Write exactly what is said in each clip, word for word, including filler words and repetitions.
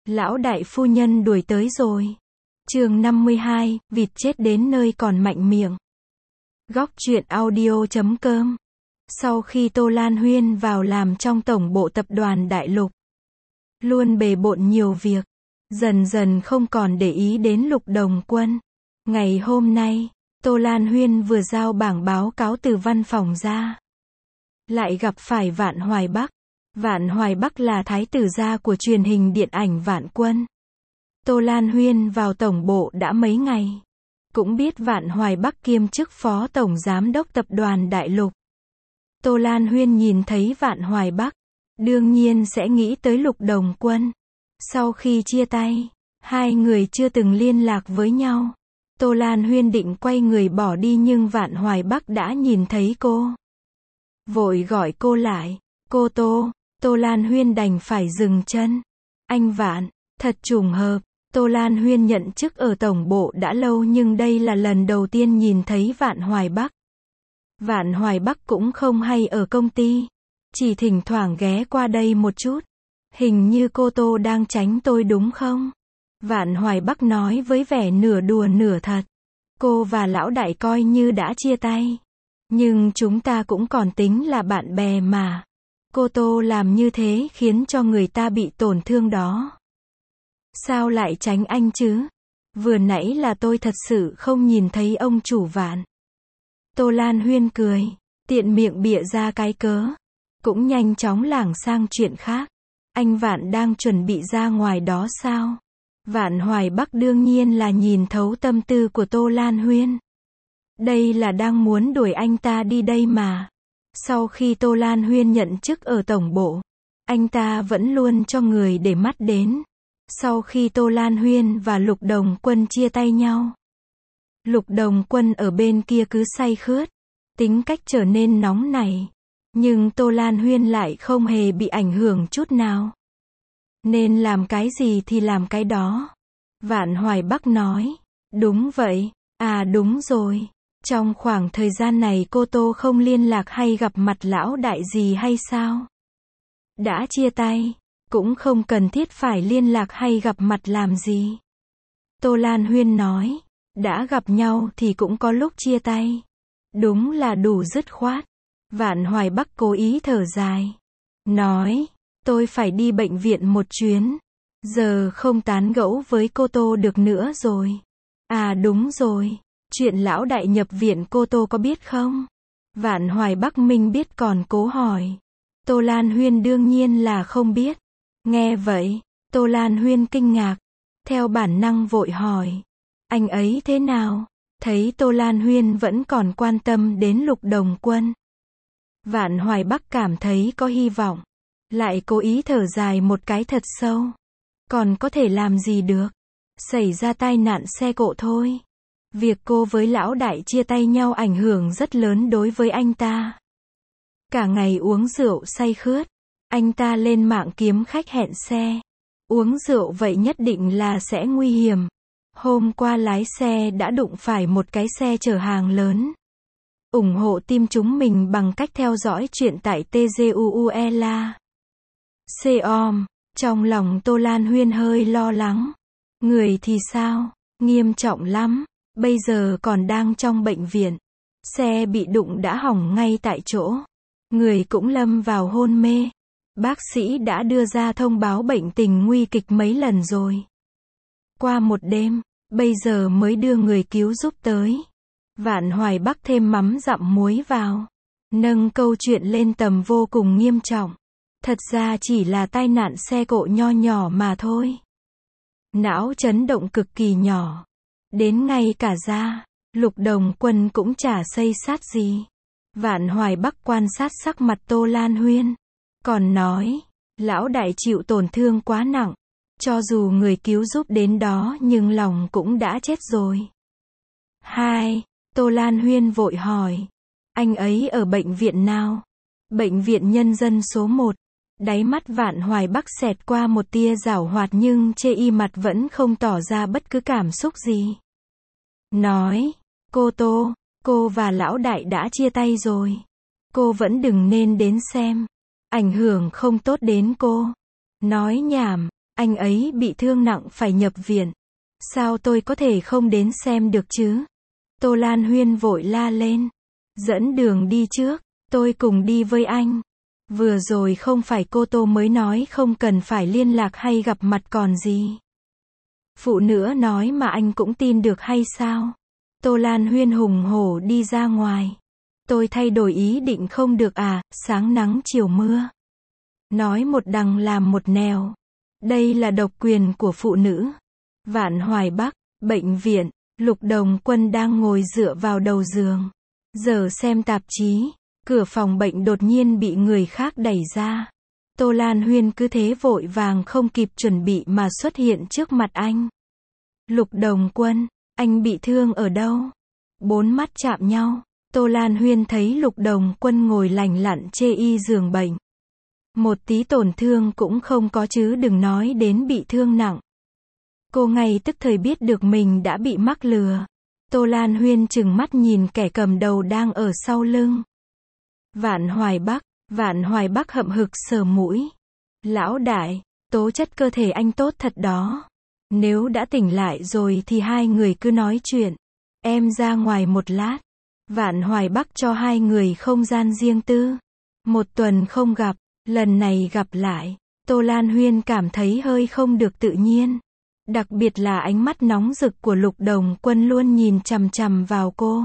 Lão đại phu nhân đuổi tới rồi. Chương năm mươi hai, vịt chết đến nơi còn mạnh miệng. Góc truyện audio chấm com. Sau khi Tô Lan Huyên vào làm trong tổng bộ tập đoàn Đại Lục, luôn bề bộn nhiều việc, dần dần không còn để ý đến Lục Đồng Quân. Ngày hôm nay, Tô Lan Huyên vừa giao bảng báo cáo từ văn phòng ra, lại gặp phải Vạn Hoài Bắc. Vạn Hoài Bắc là thái tử gia của truyền hình điện ảnh Vạn Quân. Tô Lan Huyên vào tổng bộ đã mấy ngày, cũng biết Vạn Hoài Bắc kiêm chức phó tổng giám đốc tập đoàn Đại Lục. Tô Lan Huyên nhìn thấy Vạn Hoài Bắc, đương nhiên sẽ nghĩ tới Lục Đồng Quân. Sau khi chia tay, hai người chưa từng liên lạc với nhau. Tô Lan Huyên định quay người bỏ đi nhưng Vạn Hoài Bắc đã nhìn thấy cô, vội gọi cô lại. Cô Tô, Tô Lan Huyên đành phải dừng chân. Anh Vạn, thật trùng hợp, Tô Lan Huyên nhận chức ở tổng bộ đã lâu nhưng đây là lần đầu tiên nhìn thấy Vạn Hoài Bắc. Vạn Hoài Bắc cũng không hay ở công ty, chỉ thỉnh thoảng ghé qua đây một chút. Hình như cô Tô đang tránh tôi đúng không? Vạn Hoài Bắc nói với vẻ nửa đùa nửa thật. Cô và lão đại coi như đã chia tay, nhưng chúng ta cũng còn tính là bạn bè mà. Cô Tô làm như thế khiến cho người ta bị tổn thương đó. Sao lại tránh anh chứ? Vừa nãy là tôi thật sự không nhìn thấy ông chủ Vạn. Tô Lan Huyên cười, tiện miệng bịa ra cái cớ, cũng nhanh chóng lảng sang chuyện khác. Anh Vạn đang chuẩn bị ra ngoài đó sao? Vạn Hoài Bắc đương nhiên là nhìn thấu tâm tư của Tô Lan Huyên. Đây là đang muốn đuổi anh ta đi đây mà. Sau khi Tô Lan Huyên nhận chức ở tổng bộ, anh ta vẫn luôn cho người để mắt đến. Sau khi Tô Lan Huyên và Lục Đồng Quân chia tay nhau, Lục Đồng Quân ở bên kia cứ say khướt, tính cách trở nên nóng nảy. Nhưng Tô Lan Huyên lại không hề bị ảnh hưởng chút nào. Nên làm cái gì thì làm cái đó. Vạn Hoài Bắc nói, đúng vậy, à đúng rồi. Trong khoảng thời gian này cô Tô không liên lạc hay gặp mặt lão đại gì hay sao? Đã chia tay, cũng không cần thiết phải liên lạc hay gặp mặt làm gì. Tô Lan Huyên nói, đã gặp nhau thì cũng có lúc chia tay. Đúng là đủ dứt khoát. Vạn Hoài Bắc cố ý thở dài, nói, tôi phải đi bệnh viện một chuyến, giờ không tán gẫu với cô Tô được nữa rồi. À đúng rồi, chuyện lão đại nhập viện cô Tô có biết không? Vạn Hoài Bắc minh biết còn cố hỏi. Tô Lan Huyên đương nhiên là không biết. Nghe vậy, Tô Lan Huyên kinh ngạc, theo bản năng vội hỏi, anh ấy thế nào? Thấy Tô Lan Huyên vẫn còn quan tâm đến Lục Đồng Quân, Vạn Hoài Bắc cảm thấy có hy vọng, lại cố ý thở dài một cái thật sâu. Còn có thể làm gì được? Xảy ra tai nạn xe cộ thôi. Việc cô với lão đại chia tay nhau ảnh hưởng rất lớn đối với anh ta. Cả ngày uống rượu say khướt, anh ta lên mạng kiếm khách hẹn xe. Uống rượu vậy nhất định là sẽ nguy hiểm. Hôm qua lái xe đã đụng phải một cái xe chở hàng lớn. ủng hộ team chúng mình bằng cách theo dõi chuyện tại tguela chấm com. Trong lòng Tô Lan Huyên hơi lo lắng. Người thì sao? Nghiêm trọng lắm. Bây giờ còn đang trong bệnh viện. Xe bị đụng đã hỏng ngay tại chỗ. Người cũng lâm vào hôn mê. Bác sĩ đã đưa ra thông báo bệnh tình nguy kịch mấy lần rồi. Qua một đêm, bây giờ mới đưa người cứu giúp tới. Vạn Hoài Bắc thêm mắm dặm muối vào, nâng câu chuyện lên tầm vô cùng nghiêm trọng. Thật ra chỉ là tai nạn xe cộ nho nhỏ mà thôi. Não chấn động cực kỳ nhỏ. Đến ngay cả da, Lục Đồng Quân cũng chả xây sát gì. Vạn Hoài Bắc quan sát sắc mặt Tô Lan Huyên, còn nói, lão đại chịu tổn thương quá nặng. Cho dù người cứu giúp đến đó nhưng lòng cũng đã chết rồi. Hai, Tô Lan Huyên vội hỏi, anh ấy ở bệnh viện nào? Bệnh viện Nhân dân số một. Đáy mắt Vạn Hoài Bắc xẹt qua một tia giảo hoạt nhưng chê y mặt vẫn không tỏ ra bất cứ cảm xúc gì. Nói, cô Tô, cô và lão đại đã chia tay rồi. Cô vẫn đừng nên đến xem. Ảnh hưởng không tốt đến cô. Nói nhảm, Anh ấy bị thương nặng phải nhập viện. Sao tôi có thể không đến xem được chứ? Tô Lan Huyên vội la lên. Dẫn đường đi trước, tôi cùng đi với anh. Vừa rồi không phải cô Tô mới nói không cần phải liên lạc hay gặp mặt còn gì. Phụ nữ nói mà anh cũng tin được hay sao? Tô Lan Huyên hùng hổ đi ra ngoài. Tôi thay đổi ý định không được à, sáng nắng chiều mưa. Nói một đằng làm một nẻo. Đây là độc quyền của phụ nữ. Vạn Hoài Bắc, bệnh viện, Lục Đồng Quân đang ngồi dựa vào đầu giường. Giờ xem tạp chí, cửa phòng bệnh đột nhiên bị người khác đẩy ra. Tô Lan Huyên cứ thế vội vàng không kịp chuẩn bị mà xuất hiện trước mặt anh. Lục Đồng Quân, anh bị thương ở đâu? Bốn mắt chạm nhau. Tô Lan Huyên thấy Lục Đồng Quân ngồi lành lặn chê y giường bệnh. Một tí tổn thương cũng không có chứ đừng nói đến bị thương nặng. Cô ngay tức thời biết được mình đã bị mắc lừa. Tô Lan Huyên trừng mắt nhìn kẻ cầm đầu đang ở sau lưng. Vạn Hoài Bắc, Vạn Hoài Bắc hậm hực sờ mũi. Lão đại, tố chất cơ thể anh tốt thật đó. Nếu đã tỉnh lại rồi thì hai người cứ nói chuyện. Em ra ngoài một lát. Vạn Hoài Bắc cho hai người không gian riêng tư. Một tuần không gặp, lần này gặp lại. Tô Lan Huyên cảm thấy hơi không được tự nhiên. Đặc biệt là ánh mắt nóng rực của Lục Đồng Quân luôn nhìn chằm chằm vào cô.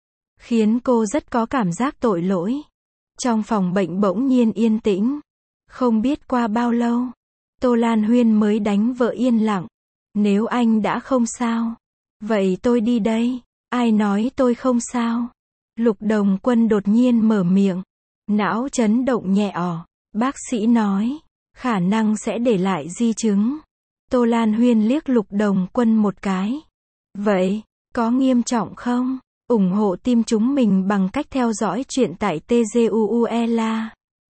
Khiến cô rất có cảm giác tội lỗi. Trong phòng bệnh bỗng nhiên yên tĩnh. Không biết qua bao lâu, Tô Lan Huyên mới đánh vợ yên lặng. Nếu anh đã không sao, vậy tôi đi đây. Ai nói tôi không sao? Lục Đồng Quân đột nhiên mở miệng. Não chấn động nhẹ ỏ. Bác sĩ nói, khả năng sẽ để lại di chứng. Tô Lan Huyên liếc Lục Đồng Quân một cái. Vậy, có nghiêm trọng không? ủng hộ team chúng mình bằng cách theo dõi chuyện tại tê giê u u e la.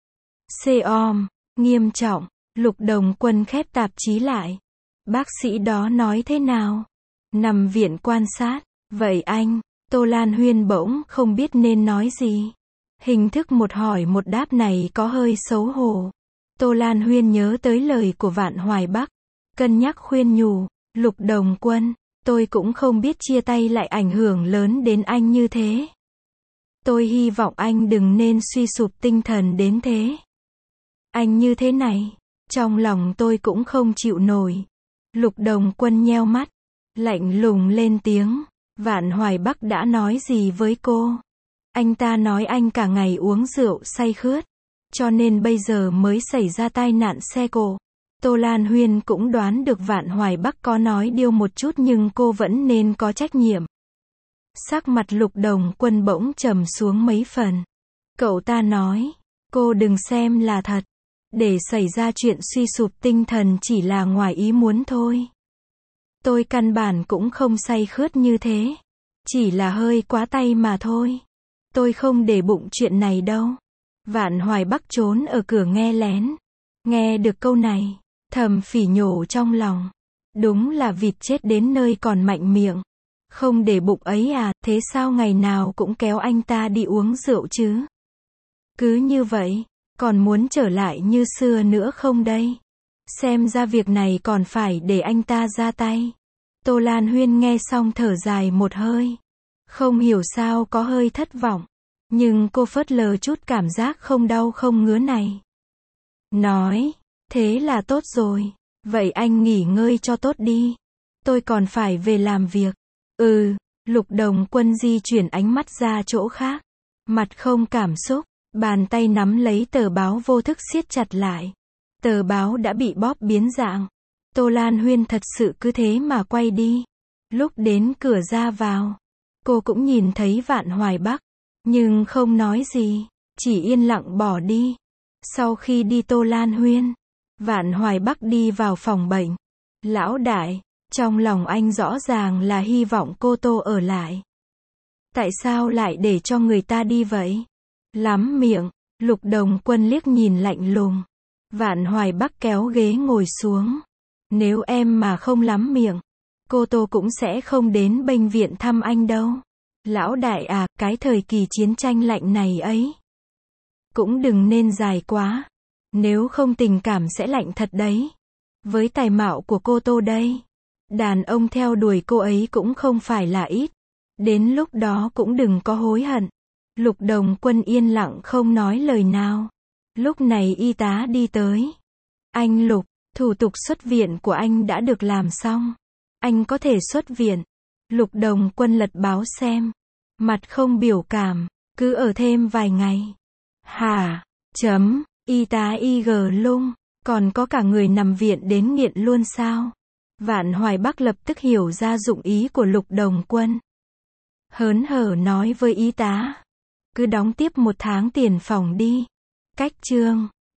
Com, nghiêm trọng, Lục Đồng Quân khép tạp chí lại. Bác sĩ đó nói thế nào? Nằm viện quan sát. Vậy anh, Tô Lan Huyên bỗng không biết nên nói gì. Hình thức một hỏi một đáp này có hơi xấu hổ. Tô Lan Huyên nhớ tới lời của Vạn Hoài Bắc. Cân nhắc khuyên nhủ, Lục Đồng Quân, tôi cũng không biết chia tay lại ảnh hưởng lớn đến anh như thế. Tôi hy vọng anh đừng nên suy sụp tinh thần đến thế. Anh như thế này, trong lòng tôi cũng không chịu nổi. Lục Đồng Quân nheo mắt, lạnh lùng lên tiếng. Vạn Hoài Bắc đã nói gì với cô? Anh ta nói anh cả ngày uống rượu say khướt, cho nên bây giờ mới xảy ra tai nạn xe cộ. Tô Lan Huyên cũng đoán được Vạn Hoài Bắc có nói điêu một chút nhưng cô vẫn nên có trách nhiệm. Sắc mặt Lục Đồng Quân bỗng trầm xuống mấy phần. Cậu ta nói, cô đừng xem là thật. Để xảy ra chuyện suy sụp tinh thần chỉ là ngoài ý muốn thôi. Tôi căn bản cũng không say khướt như thế. Chỉ là hơi quá tay mà thôi. Tôi không để bụng chuyện này đâu. Vạn Hoài Bắc trốn ở cửa nghe lén. Nghe được câu này, thầm phỉ nhổ trong lòng. Đúng là vịt chết đến nơi còn mạnh miệng. Không để bụng ấy à, thế sao ngày nào cũng kéo anh ta đi uống rượu chứ? Cứ như vậy, còn muốn trở lại như xưa nữa không đây? Xem ra việc này còn phải để anh ta ra tay. Tô Lan Huyên nghe xong thở dài một hơi. Không hiểu sao có hơi thất vọng. Nhưng cô phớt lờ chút cảm giác không đau không ngứa này. Nói, thế là tốt rồi. Vậy anh nghỉ ngơi cho tốt đi. Tôi còn phải về làm việc. Ừ, Lục Đồng Quân di chuyển ánh mắt ra chỗ khác. Mặt không cảm xúc, bàn tay nắm lấy tờ báo vô thức siết chặt lại. Tờ báo đã bị bóp biến dạng. Tô Lan Huyên thật sự cứ thế mà quay đi. Lúc đến cửa ra vào, cô cũng nhìn thấy Vạn Hoài Bắc, nhưng không nói gì, chỉ yên lặng bỏ đi. Sau khi đi Tô Lan Huyên, Vạn Hoài Bắc đi vào phòng bệnh. Lão đại, trong lòng anh rõ ràng là hy vọng cô Tô ở lại. Tại sao lại để cho người ta đi vậy? Lắm miệng, Lục Đồng Quân liếc nhìn lạnh lùng. Vạn Hoài Bắc kéo ghế ngồi xuống. Nếu em mà không lắm miệng, cô Tô cũng sẽ không đến bệnh viện thăm anh đâu. Lão đại à, cái thời kỳ chiến tranh lạnh này ấy, cũng đừng nên dài quá. Nếu không tình cảm sẽ lạnh thật đấy. Với tài mạo của cô Tô đây, đàn ông theo đuổi cô ấy cũng không phải là ít. Đến lúc đó cũng đừng có hối hận. Lục Đồng Quân yên lặng không nói lời nào. Lúc này y tá đi tới. Anh Lục, thủ tục xuất viện của anh đã được làm xong. Anh có thể xuất viện. Lục Đồng Quân lật báo xem. Mặt không biểu cảm. Cứ ở thêm vài ngày. Hả? Chấm. Y tá Y G Lung. Còn có cả người nằm viện đến nghiện luôn sao? Vạn Hoài Bắc lập tức hiểu ra dụng ý của Lục Đồng Quân. Hớn hở nói với y tá. Cứ đóng tiếp một tháng tiền phòng đi. Cách chương.